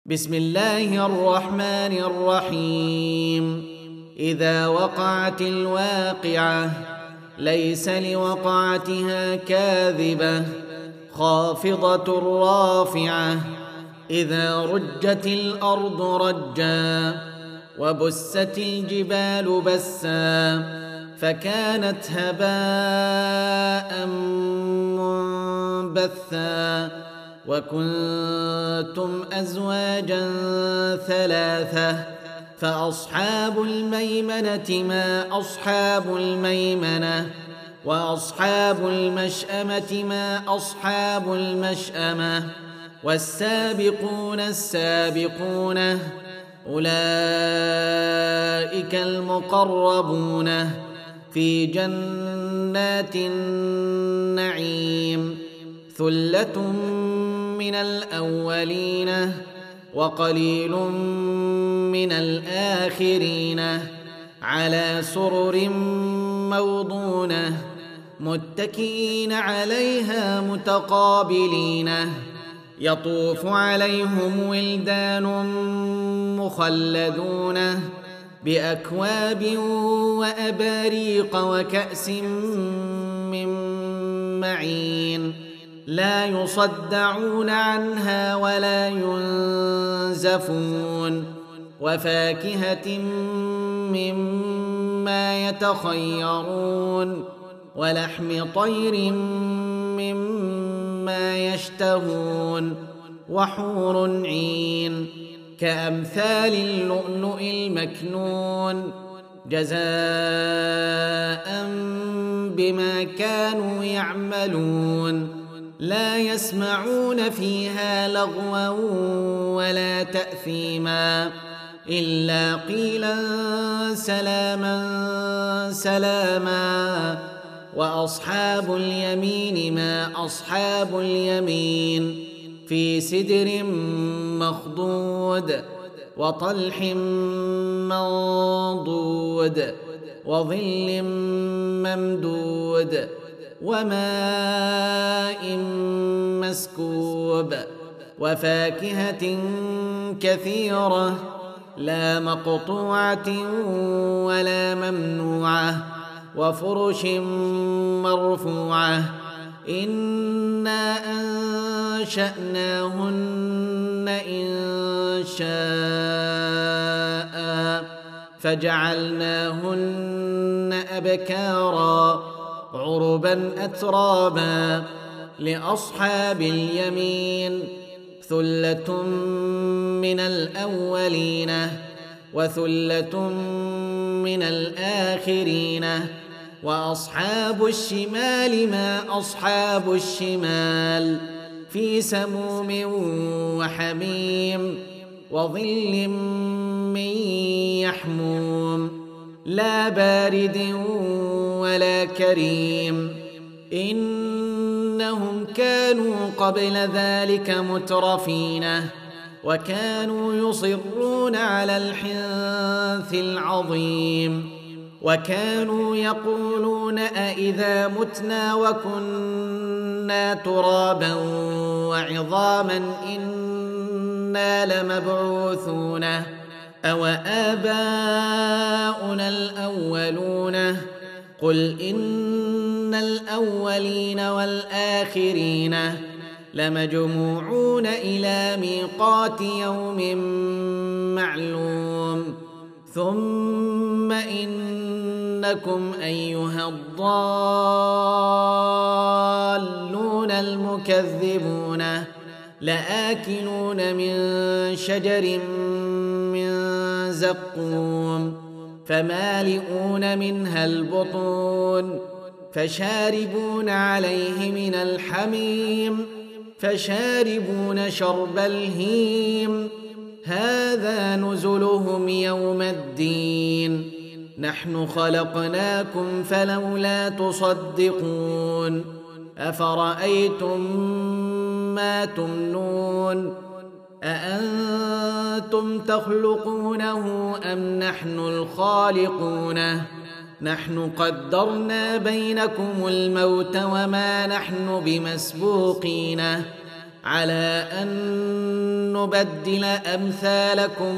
بسم الله الرحمن الرحيم. إذا وقعت الواقعة ليس لوقعتها كاذبة خافضة رافعة. إذا رجت الأرض رجا وبست الجبال بسا فكانت هباء منبثا وكنتم أزواجا ثلاثة فأصحاب الميمنة ما أصحاب الميمنة وأصحاب المشأمة ما أصحاب المشأمة والسابقون السابقون أولئك المقربون في جنات النعيم. ثلة من الأولين وقليل من الآخرين على سرر موضونة متكئين عليها متقابلين. يطوف عليهم ولدان مخلدون بأكواب وأباريق وكأس من معين لا يصدعون عنها ولا ينزفون. وفاكهة مما يتخيرون ولحم طير مما يشتهون وحور عين كأمثال اللؤلؤ المكنون جزاء بما كانوا يعملون. لا يسمعون فيها لغوا ولا تأثيما إلا قيلا سلاما سلاما. وأصحاب اليمين ما أصحاب اليمين في سدر مخضود وطلح منضود وظل ممدود وماء مسكوب وفاكهة كثيرة لا مقطوعة ولا ممنوعة وفرش مرفوعة. إنا أنشأناهن إن شاء فجعلناهن أبكارا عربا أترابا. لأصحاب اليمين ثلة من الأولين وثلة من الآخرين. وأصحاب الشمال ما أصحاب الشمال في سموم وحميم وظل من يحموم لا بارد ولا كريم. إنهم كانوا قبل ذلك مترفين وكانوا يصرون على الحنث العظيم وكانوا يقولون أئذا متنا وكنا ترابا وعظاما إنا لمبعوثون أو آباؤنا الأولون. قل إن الأولين والآخرين لمجموعون إلى ميقات يوم معلوم. ثم إنكم أيها الضالون المكذبون لآكلون من شجر من زقوم فمالئون منها البطون فشاربون عليه من الحميم فشاربون شرب الهيم. هذا نزلهم يوم الدين. نحن خلقناكم فلولا تصدقون. أفرأيتم ما تمنون أأنتم تخلقونه أم نحن الخالقون؟ نحن قدرنا بينكم الموت وما نحن بمسبوقين على أن نبدل أمثالكم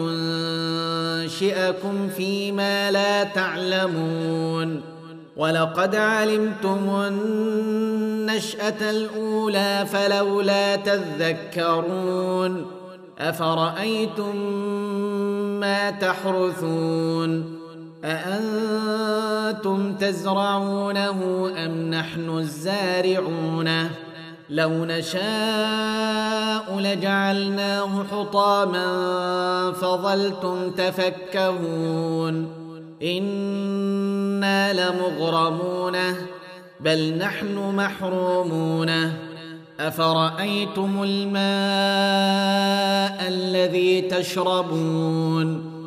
وننشئكم فيما لا تعلمون ولقد علمتم النشأة الأولى فلولا تذكرون أفرأيتم ما تحرثون أأنتم تزرعونه أم نحن الزارعون لو نشاء لجعلناه حطاما فظلتم تفكهون إنا لمغرمون بل نحن محرومون أفرأيتم الماء الذي تشربون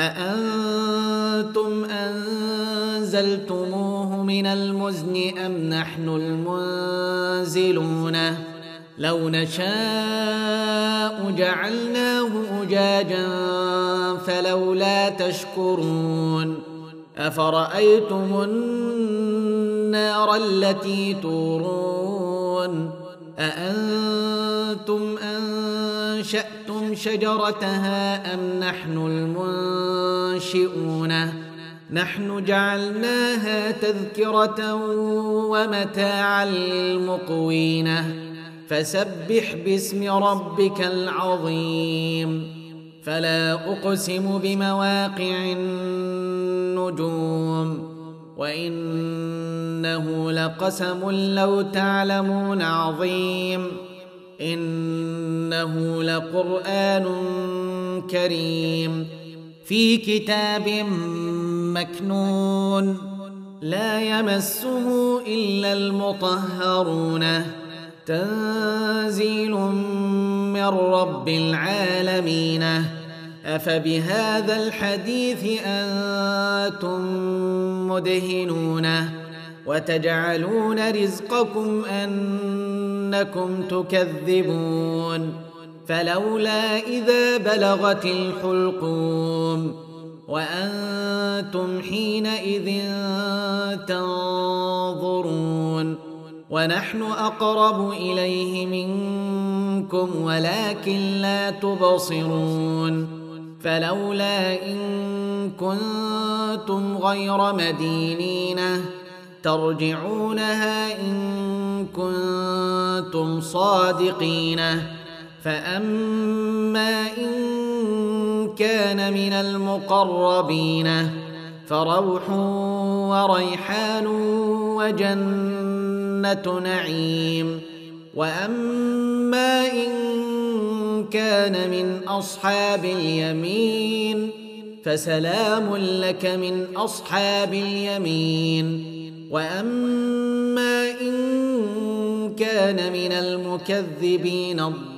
أأنتم أنزلتموه من المزن أم نحن المنزلون لو نشاء جعلناه أجاجا فلولا تشكرون أفرأيتم النار التي تورون أأنتم أنشأتم شجرتها أم نحن المنشئون نحن جعلناها تذكرة ومتاعا للمقوين فسبح باسم ربك العظيم فلا أقسم بمواقع النجوم وإنه لقسم لو تعلمون عظيم إنه لقرآن كريم في كتاب مكنون لا يمسه إلا المطهرون تنزيل من رب العالمين أفبهذا الحديث أنتم مدهنون وتجعلون رزقكم أنكم تكذبون فلولا إذا بلغت الحلقوم وأنتم حينئذ تنظرون ونحن أقرب إليه منكم ولكن لا تبصرون فلولا إن كنتم غير مدينين ترجعونها إن كنتم صادقين فأما إن كان من المقربين فروح وريحان وجنة نعيم وأما إن كان من أصحاب اليمين فسلام لك من أصحاب اليمين وأما إن كان من المكذبين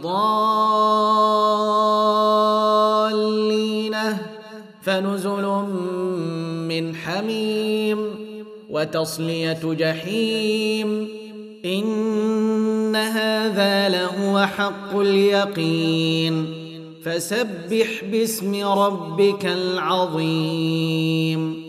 الضالين فنزل من حميم وتصلية جحيم إن هذا لهو حق اليقين فسبح باسم ربك العظيم